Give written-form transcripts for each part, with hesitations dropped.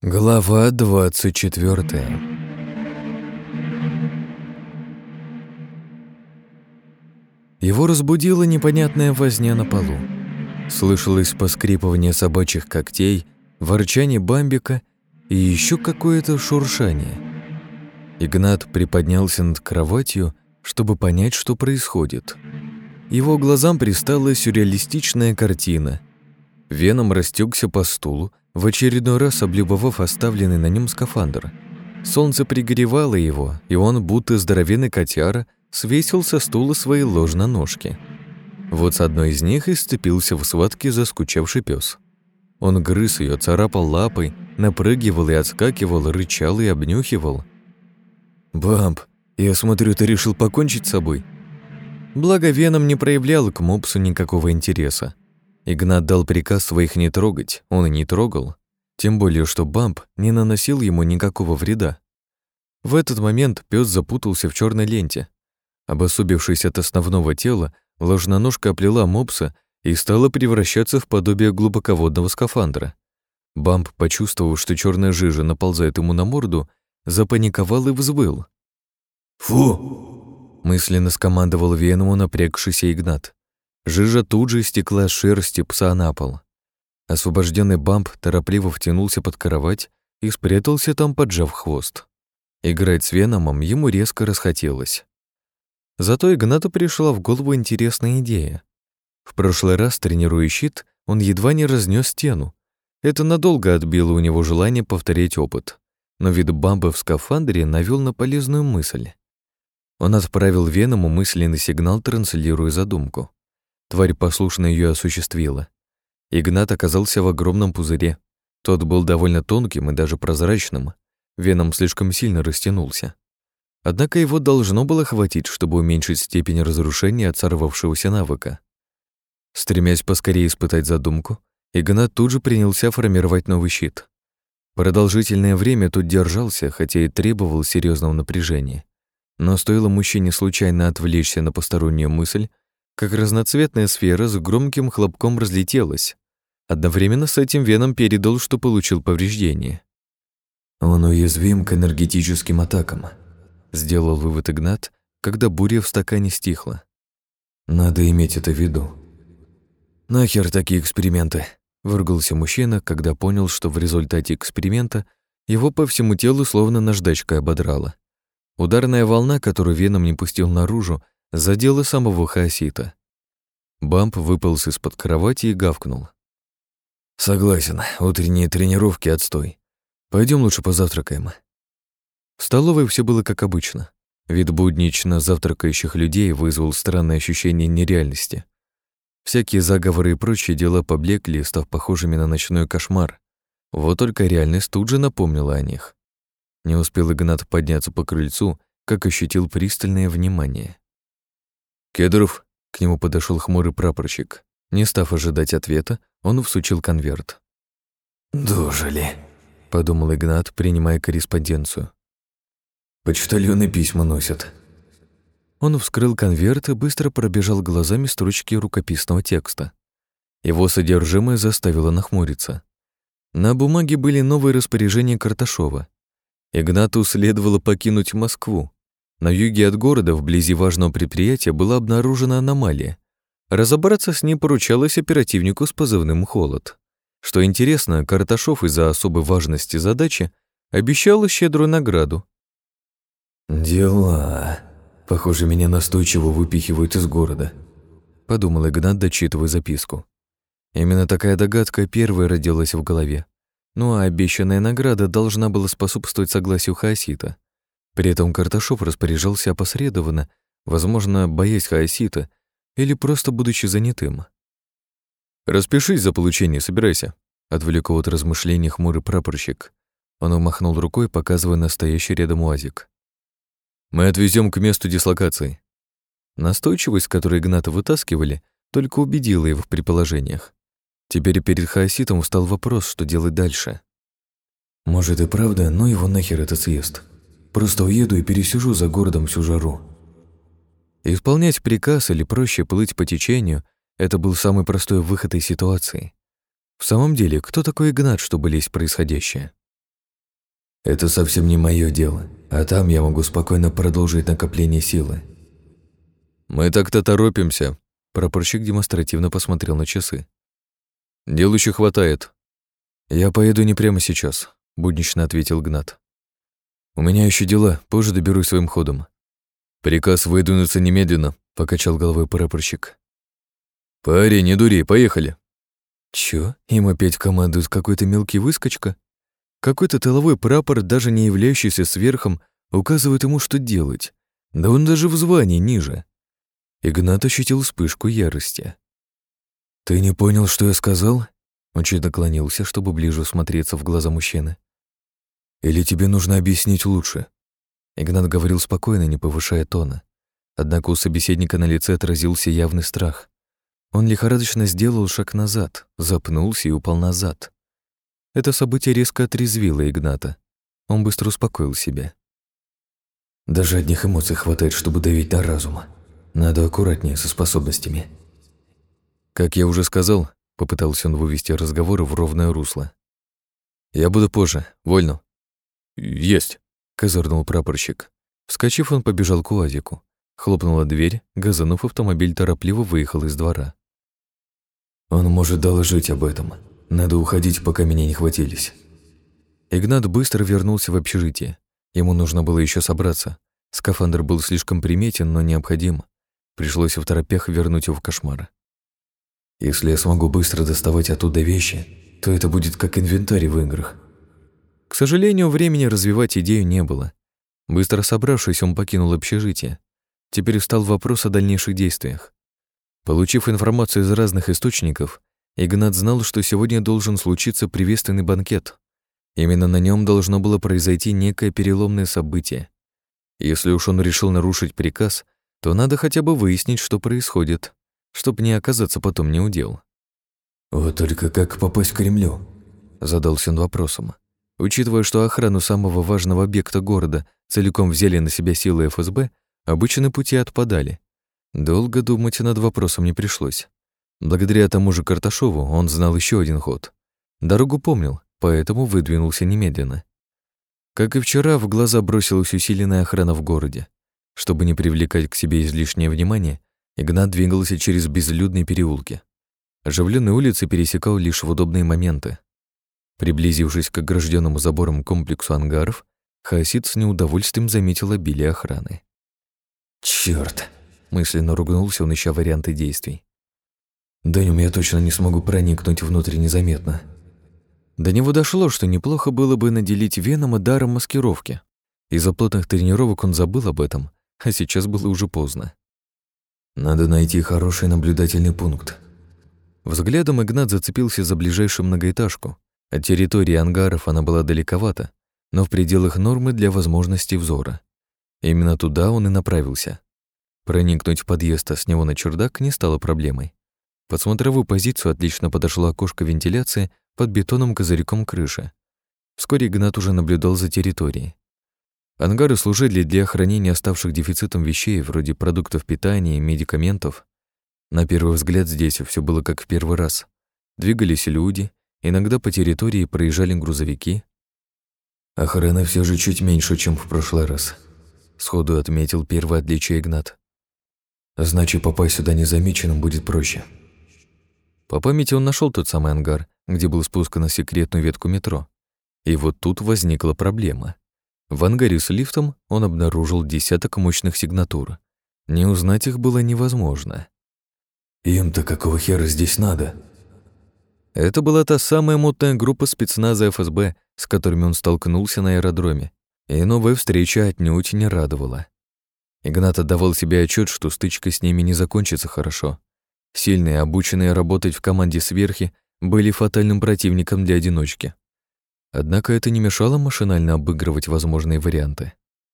Глава 24. Его разбудила непонятная возня на полу. Слышалось поскрипывание собачьих когтей, ворчание бамбика и еще какое-то шуршание. Игнат приподнялся над кроватью, чтобы понять, что происходит. Его глазам пристала сюрреалистичная картина. Веном растекся по стулу, в очередной раз облюбовав оставленный на нем скафандр. Солнце пригревало его, и он, будто здоровенный котяра, свесил со стула свои ложноножки. Вот с одной из них и сцепился в схватке заскучавший пес. Он грыз ее, царапал лапой, напрыгивал и отскакивал, рычал и обнюхивал. «Бамп, я смотрю, ты решил покончить с собой?» Благо, Веном не проявлял к мопсу никакого интереса. Игнат дал приказ своих не трогать, он и не трогал, тем более, что Бамп не наносил ему никакого вреда. В этот момент пес запутался в черной ленте. Обособившись от основного тела, ложноножка оплела мопса и стала превращаться в подобие глубоководного скафандра. Бамп, почувствовав, что черная жижа наползает ему на морду, запаниковал и взвыл. «Фу!» мысленно скомандовал Веному напрягшийся Игнат. Жижа тут же истекла с шерсти пса на пол. Освобожденный Бамп торопливо втянулся под кровать и спрятался там, поджав хвост. Играть с Веномом ему резко расхотелось. Зато Игнату пришла в голову интересная идея. В прошлый раз, тренируя щит, он едва не разнес стену. Это надолго отбило у него желание повторить опыт. Но вид Бампа в скафандре навел на полезную мысль. Он отправил Веному мысленный сигнал, транслируя задумку. Тварь послушно ее осуществила. Игнат оказался в огромном пузыре. Тот был довольно тонким и даже прозрачным. Веном слишком сильно растянулся. Однако его должно было хватить, чтобы уменьшить степень разрушения от сорвавшегося навыка. Стремясь поскорее испытать задумку, Игнат тут же принялся формировать новый щит. Продолжительное время тут держался, хотя и требовал серьезного напряжения. Но стоило мужчине случайно отвлечься на постороннюю мысль, как разноцветная сфера с громким хлопком разлетелась. Одновременно с этим Веном передал, что получил повреждение. «Он уязвим к энергетическим атакам», — сделал вывод Игнат, когда буря в стакане стихла. «Надо иметь это в виду». «Нахер такие эксперименты?» — выругался мужчина, когда понял, что в результате эксперимента его по всему телу словно наждачкой ободрало. Ударная волна, которую Веном не пустил наружу, задела самого хаосита. Бамп выполз из-под кровати и гавкнул. «Согласен, утренние тренировки — отстой. Пойдем лучше позавтракаем». В столовой все было как обычно. Вид буднично завтракающих людей вызвал странное ощущение нереальности. Всякие заговоры и прочие дела поблекли, став похожими на ночной кошмар. Вот только реальность тут же напомнила о них. Не успел Игнат подняться по крыльцу, как ощутил пристальное внимание. «Кедров», — к нему подошел хмурый прапорщик. Не став ожидать ответа, он всучил конверт. «Дожили», — подумал Игнат, принимая корреспонденцию. «Почтальоны письма носят». Он вскрыл конверт и быстро пробежал глазами строчки рукописного текста. Его содержимое заставило нахмуриться. На бумаге были новые распоряжения Карташова. Игнату следовало покинуть Москву. На юге от города, вблизи важного предприятия, была обнаружена аномалия. Разобраться с ней поручалось оперативнику с позывным «Холод». Что интересно, Карташов из-за особой важности задачи обещал щедрую награду. «Дела. Похоже, меня настойчиво выпихивают из города», — подумал Игнат, дочитывая записку. Именно такая догадка первой родилась в голове. Ну а обещанная награда должна была способствовать согласию хаосита. При этом Карташов распоряжался опосредованно, возможно, боясь хаосита или просто будучи занятым. «Распишись за получение, собирайся», — отвлек его от размышлений хмурый прапорщик. Он умахнул рукой, показывая настоящий рядом УАЗик. «Мы отвезем к месту дислокации». Настойчивость, с которой Игната вытаскивали, только убедила его в предположениях. Теперь перед хаоситом встал вопрос, что делать дальше. «Может и правда, но его нахер этот съезд. Просто уеду и пересижу за городом всю жару». Исполнять приказ или проще плыть по течению — это был самый простой выход из ситуации. В самом деле, кто такой Игнат, чтобы лезть в происходящее? Это совсем не мое дело, а там я могу спокойно продолжить накопление силы. Мы так-то торопимся. Прапорщик демонстративно посмотрел на часы. Дел еще хватает. Я поеду не прямо сейчас, буднично ответил Гнат. У меня еще дела, позже доберусь своим ходом. Приказ выдвинуться немедленно, покачал головой прапорщик. Парень, не дури, поехали. Чё, им опять командует какой-то мелкий выскочка? Какой-то тыловой прапор, даже не являющийся сверхом, указывает ему, что делать. Да он даже в звании ниже. Игнат ощутил вспышку ярости. «Ты не понял, что я сказал?» Он чуть наклонился, чтобы ближе смотреться в глаза мужчины. «Или тебе нужно объяснить лучше?» Игнат говорил спокойно, не повышая тона. Однако у собеседника на лице отразился явный страх. Он лихорадочно сделал шаг назад, запнулся и упал назад. Это событие резко отрезвило Игната. Он быстро успокоил себя. Даже одних эмоций хватает, чтобы давить на разум. Надо аккуратнее со способностями. Как я уже сказал, попытался он вывести разговор в ровное русло. Я буду позже, вольно. Есть, козырнул прапорщик. Вскочив, он побежал к УАЗику. Хлопнула дверь, газанув, автомобиль торопливо выехал из двора. Он может доложить об этом. Надо уходить, пока меня не хватились. Игнат быстро вернулся в общежитие. Ему нужно было еще собраться. Скафандр был слишком приметен, но необходим. Пришлось второпях вернуть его в кошмар. Если я смогу быстро доставать оттуда вещи, то это будет как инвентарь в играх. К сожалению, времени развивать идею не было. Быстро собравшись, он покинул общежитие. Теперь встал вопрос о дальнейших действиях. Получив информацию из разных источников, Игнат знал, что сегодня должен случиться приветственный банкет. Именно на нем должно было произойти некое переломное событие. Если уж он решил нарушить приказ, то надо хотя бы выяснить, что происходит, чтоб не оказаться потом неудел. «Вот только как попасть к Кремлю?» — задался он вопросом. Учитывая, что охрану самого важного объекта города целиком взяли на себя силы ФСБ, обычные пути отпадали. Долго думать над вопросом не пришлось. Благодаря тому же Карташову он знал еще один ход. Дорогу помнил, поэтому выдвинулся немедленно. Как и вчера, в глаза бросилась усиленная охрана в городе. Чтобы не привлекать к себе излишнее внимание, Игнат двигался через безлюдные переулки. Оживленные улицы пересекал лишь в удобные моменты. Приблизившись к огражденному забором комплексу ангаров, хаосит с неудовольствием заметил обилие охраны. «Чёрт!» — мысленно ругнулся он, ища варианты действий. «Днём я точно не смогу проникнуть внутрь незаметно». До него дошло, что неплохо было бы наделить Венома даром маскировки. Из-за плотных тренировок он забыл об этом, а сейчас было уже поздно. «Надо найти хороший наблюдательный пункт». Взглядом Игнат зацепился за ближайшую многоэтажку. От территории ангаров она была далековата, но в пределах нормы для возможностей взора. Именно туда он и направился. Проникнуть в подъезд, а с него на чердак не стало проблемой. Под смотровую позицию отлично подошло окошко вентиляции под бетонным козырьком крыши. Вскоре Игнат уже наблюдал за территорией. Ангары служили для хранения оставших дефицитом вещей, вроде продуктов питания и медикаментов. На первый взгляд здесь все было как в первый раз. Двигались люди, иногда по территории проезжали грузовики. «Охрана все же чуть меньше, чем в прошлый раз», — сходу отметил первое отличие Игнат. «Значит, попасть сюда незамеченным будет проще». По памяти он нашел тот самый ангар, где был спуск на секретную ветку метро. И вот тут возникла проблема. В ангаре с лифтом он обнаружил десяток мощных сигнатур. Не узнать их было невозможно. «Им-то какого хера здесь надо?» Это была та самая мутная группа спецназа ФСБ, с которыми он столкнулся на аэродроме, и новая встреча отнюдь не радовала. Игнат отдавал себе отчет, что стычка с ними не закончится хорошо. Сильные, обученные работать в команде сверхи, были фатальным противником для одиночки. Однако это не мешало машинально обыгрывать возможные варианты.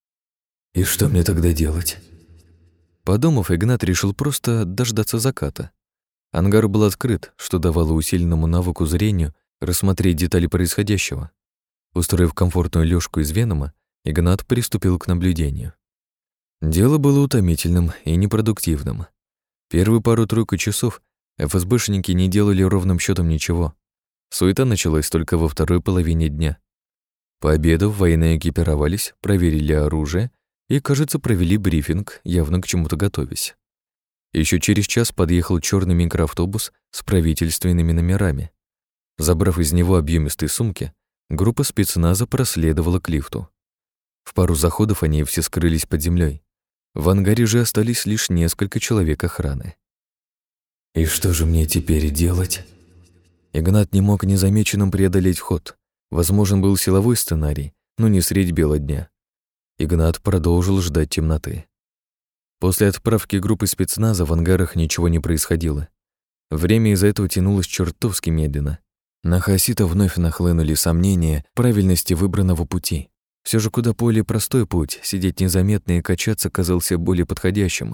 «И что мне тогда делать?» Подумав, Игнат решил просто дождаться заката. Ангар был открыт, что давало усиленному навыку зрению рассмотреть детали происходящего. Устроив комфортную лёжку из Венома, Игнат приступил к наблюдению. Дело было утомительным и непродуктивным. Первую пару-тройку часов ФСБшники не делали ровным счетом ничего. Суета началась только во второй половине дня. Пообедав, военные экипировались, проверили оружие и, кажется, провели брифинг, явно к чему-то готовясь. Еще через час подъехал черный микроавтобус с правительственными номерами. Забрав из него объемистые сумки, группа спецназа проследовала к лифту. В пару заходов они все скрылись под землей. В ангаре же остались лишь несколько человек охраны. «И что же мне теперь делать?» Игнат не мог незамеченным преодолеть вход. Возможен был силовой сценарий, но не средь бела дня. Игнат продолжил ждать темноты. После отправки группы спецназа в ангарах ничего не происходило. Время из-за этого тянулось чертовски медленно. На Хасита вновь нахлынули сомнения в правильности выбранного пути. Все же куда более простой путь, сидеть незаметно и качаться, казался более подходящим.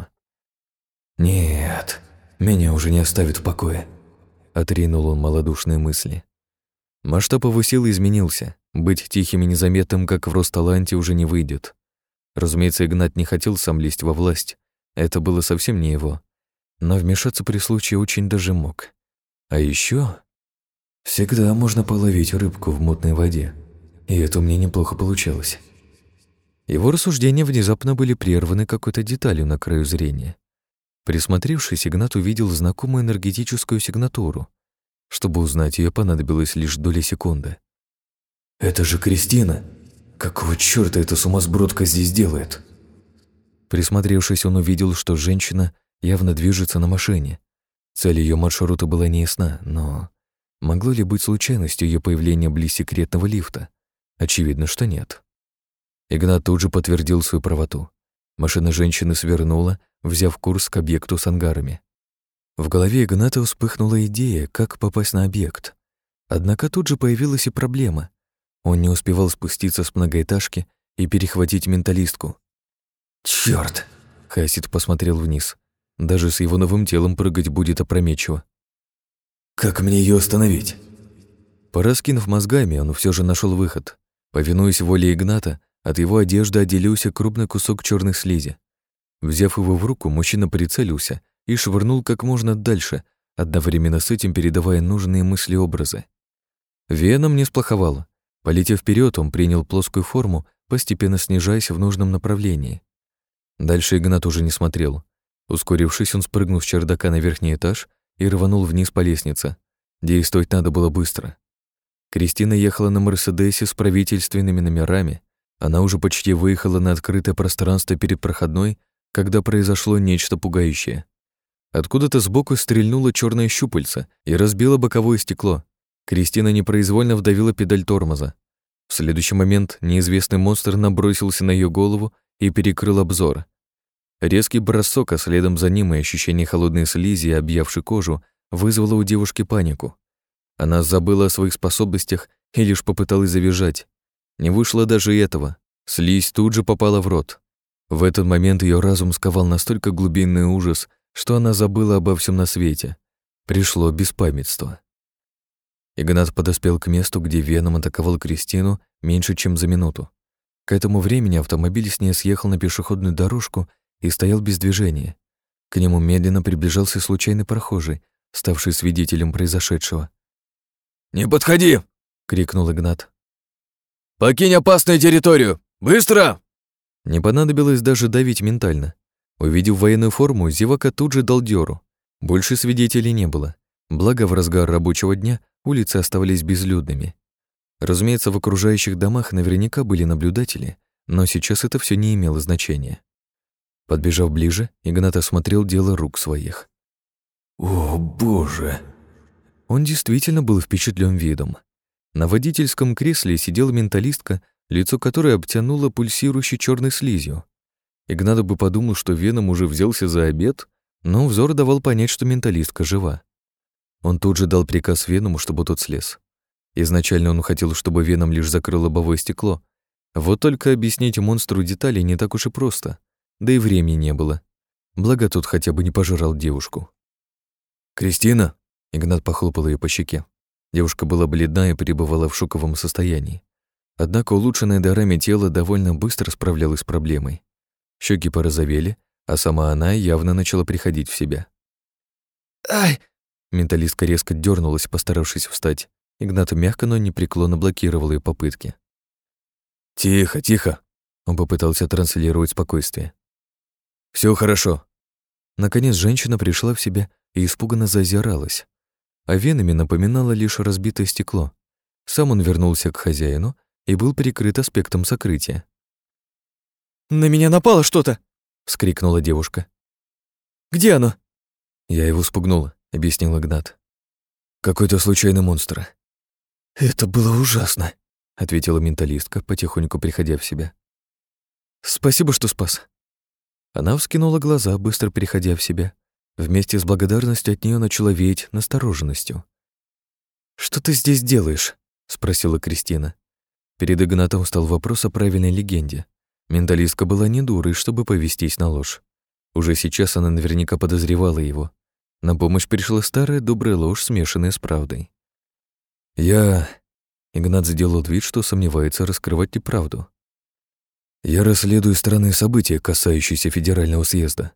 «Нет, меня уже не оставит в покое», — отринул он малодушные мысли. Масштаб его силы изменился. Быть тихим и незаметным, как в Росталанте, уже не выйдет. Разумеется, Игнат не хотел сам лезть во власть. Это было совсем не его. Но вмешаться при случае очень даже мог. А еще всегда можно половить рыбку в мутной воде. И это у меня неплохо получалось. Его рассуждения внезапно были прерваны какой-то деталью на краю зрения. Присмотревшись, Игнат увидел знакомую энергетическую сигнатуру. Чтобы узнать ее, понадобилось лишь доля секунды. «Это же Кристина! Какого чёрта эта сумасбродка здесь делает?» Присмотревшись, он увидел, что женщина явно движется на машине. Цель ее маршрута была неясна, но могло ли быть случайностью ее появление близ секретного лифта? Очевидно, что нет. Игнат тут же подтвердил свою правоту. Машина женщины свернула, взяв курс к объекту с ангарами. В голове Игната вспыхнула идея, как попасть на объект. Однако тут же появилась и проблема. Он не успевал спуститься с многоэтажки и перехватить менталистку. «Чёрт!» — Хасид посмотрел вниз. Даже с его новым телом прыгать будет опрометчиво. «Как мне ее остановить?» Пораскинув мозгами, он все же нашел выход. Повинуясь воле Игната, от его одежды отделился крупный кусок черной слизи. Взяв его в руку, мужчина прицелился и швырнул как можно дальше, одновременно с этим передавая нужные мысли-образы. Веном не сплоховало. Полетев вперед, он принял плоскую форму, постепенно снижаясь в нужном направлении. Дальше Игнат уже не смотрел. Ускорившись, он спрыгнул с чердака на верхний этаж и рванул вниз по лестнице. Действовать надо было быстро. Кристина ехала на «Мерседесе» с правительственными номерами. Она уже почти выехала на открытое пространство перед проходной, когда произошло нечто пугающее. Откуда-то сбоку стрельнуло черное щупальце и разбило боковое стекло. Кристина непроизвольно вдавила педаль тормоза. В следующий момент неизвестный монстр набросился на ее голову и перекрыл обзор. Резкий бросок, а следом за ним и ощущение холодной слизи, объявшей кожу, вызвало у девушки панику. Она забыла о своих способностях и лишь попыталась завизжать. Не вышло даже этого. Слизь тут же попала в рот. В этот момент ее разум сковал настолько глубинный ужас, что она забыла обо всем на свете. Пришло беспамятство. Игнат подоспел к месту, где Веном атаковал Кристину меньше, чем за минуту. К этому времени автомобиль с ней съехал на пешеходную дорожку и стоял без движения. К нему медленно приближался случайный прохожий, ставший свидетелем произошедшего. «Не подходи!» — крикнул Игнат. «Покинь опасную территорию! Быстро!» Не понадобилось даже давить ментально. Увидев военную форму, зевака тут же дал дёру. Больше свидетелей не было. Благо, в разгар рабочего дня улицы оставались безлюдными. Разумеется, в окружающих домах наверняка были наблюдатели, но сейчас это все не имело значения. Подбежав ближе, Игнат осмотрел дело рук своих. «О, боже!» Он действительно был впечатлен видом. На водительском кресле сидела менталистка, лицо которой обтянуло пульсирующей черной слизью. Игнат бы подумал, что Веном уже взялся за обед, но взор давал понять, что менталистка жива. Он тут же дал приказ Веному, чтобы тот слез. Изначально он хотел, чтобы Веном лишь закрыл лобовое стекло. Вот только объяснить монстру детали не так уж и просто. Да и времени не было. Благо тот хотя бы не пожрал девушку. «Кристина!» — Игнат похлопал ее по щеке. Девушка была бледна и пребывала в шоковом состоянии. Однако улучшенное дарами тело довольно быстро справлялось с проблемой. Щеки порозовели, а сама она явно начала приходить в себя. «Ай!» Менталистка резко дернулась, постаравшись встать. Игнат мягко, но непреклонно блокировал ее попытки. «Тихо, тихо!» Он попытался транслировать спокойствие. «Все хорошо». Наконец женщина пришла в себя и испуганно зазиралась. А венами напоминало лишь разбитое стекло. Сам он вернулся к хозяину и был прикрыт аспектом сокрытия. «На меня напало что-то!» — вскрикнула девушка. «Где оно?» «Я его спугнула», — объяснил Игнат. «Какой-то случайный монстр». «Это было ужасно», — ответила менталистка, потихоньку приходя в себя. «Спасибо, что спас». Она вскинула глаза, быстро переходя в себя. Вместе с благодарностью от нее начала веять настороженностью. «Что ты здесь делаешь?» — спросила Кристина. Перед Игнатом стал вопрос о правильной легенде. Менталистка была не дурой, чтобы повестись на ложь. Уже сейчас она наверняка подозревала его. На помощь пришла старая добрая ложь, смешанная с правдой. Игнат сделал вид, что сомневается раскрывать ли правду. «Я расследую странные события, касающиеся федерального съезда».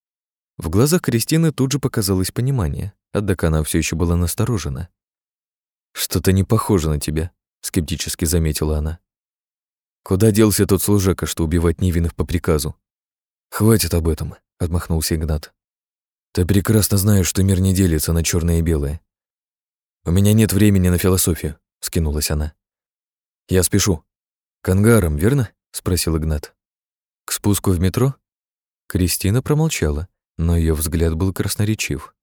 В глазах Кристины тут же показалось понимание, однако она все еще была насторожена. «Что-то не похоже на тебя», — скептически заметила она. «Куда делся тот служака, что убивать невинных по приказу?» «Хватит об этом», — отмахнулся Игнат. «Ты прекрасно знаешь, что мир не делится на черное и белое». «У меня нет времени на философию», — скинулась она. «Я спешу». «К ангарам, верно?» — спросил Игнат. «К спуску в метро?» Кристина промолчала, но ее взгляд был красноречив.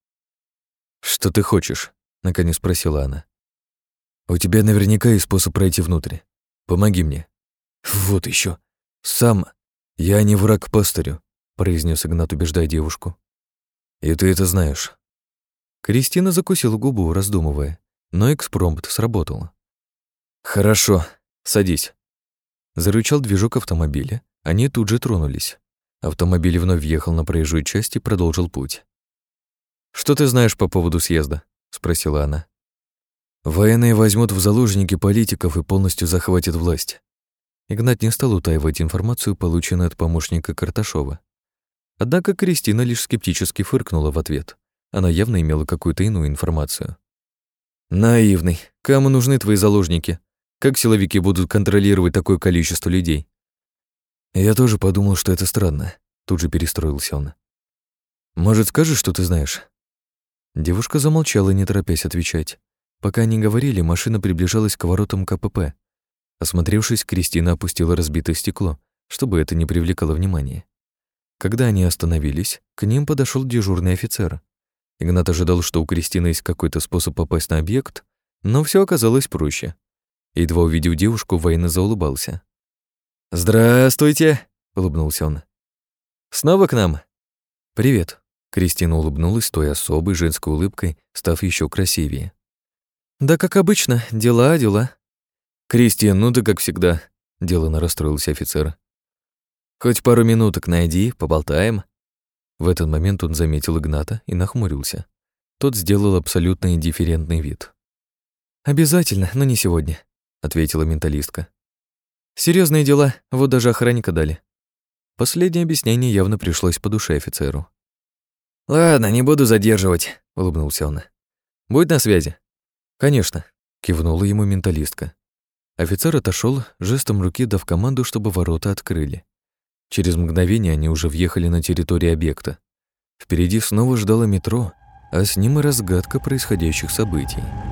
«Что ты хочешь?» — наконец спросила она. «У тебя наверняка есть способ пройти внутрь. Помоги мне». «Вот еще. Сам. Я не враг пастырю», — произнес Игнат, убеждая девушку. «И ты это знаешь». Кристина закусила губу, раздумывая, но экспромт сработал. «Хорошо, садись». Зарычал движок автомобиля, они тут же тронулись. Автомобиль вновь въехал на проезжую часть и продолжил путь. «Что ты знаешь по поводу съезда?» — спросила она. «Военные возьмут в заложники политиков и полностью захватят власть». Игнат не стал утаивать информацию, полученную от помощника Карташова. Однако Кристина лишь скептически фыркнула в ответ. Она явно имела какую-то иную информацию. «Наивный. Кому нужны твои заложники? Как силовики будут контролировать такое количество людей?» «Я тоже подумал, что это странно», — тут же перестроился он. «Может, скажешь, что ты знаешь?» Девушка замолчала, не торопясь отвечать. Пока они говорили, машина приближалась к воротам КПП. Осмотревшись, Кристина опустила разбитое стекло, чтобы это не привлекало внимания. Когда они остановились, к ним подошел дежурный офицер. Игнат ожидал, что у Кристины есть какой-то способ попасть на объект, но все оказалось проще. Едва увидев девушку, военный заулыбался. «Здравствуйте!» — улыбнулся он. «Снова к нам?» «Привет!» — Кристина улыбнулась той особой женской улыбкой, став еще красивее. «Да как обычно, дела. «Кристин, ну ты как всегда», — деланно расстроился офицер. «Хоть пару минуток найди, поболтаем». В этот момент он заметил Игната и нахмурился. Тот сделал абсолютно индифферентный вид. «Обязательно, но не сегодня», — ответила менталистка. «Серьезные дела, вот даже охранника дали». Последнее объяснение явно пришлось по душе офицеру. «Ладно, не буду задерживать», — улыбнулся он. «Будь на связи». «Конечно», — кивнула ему менталистка. Офицер отошел, жестом руки дав команду, чтобы ворота открыли. Через мгновение они уже въехали на территорию объекта. Впереди снова ждало метро, а с ним и разгадка происходящих событий.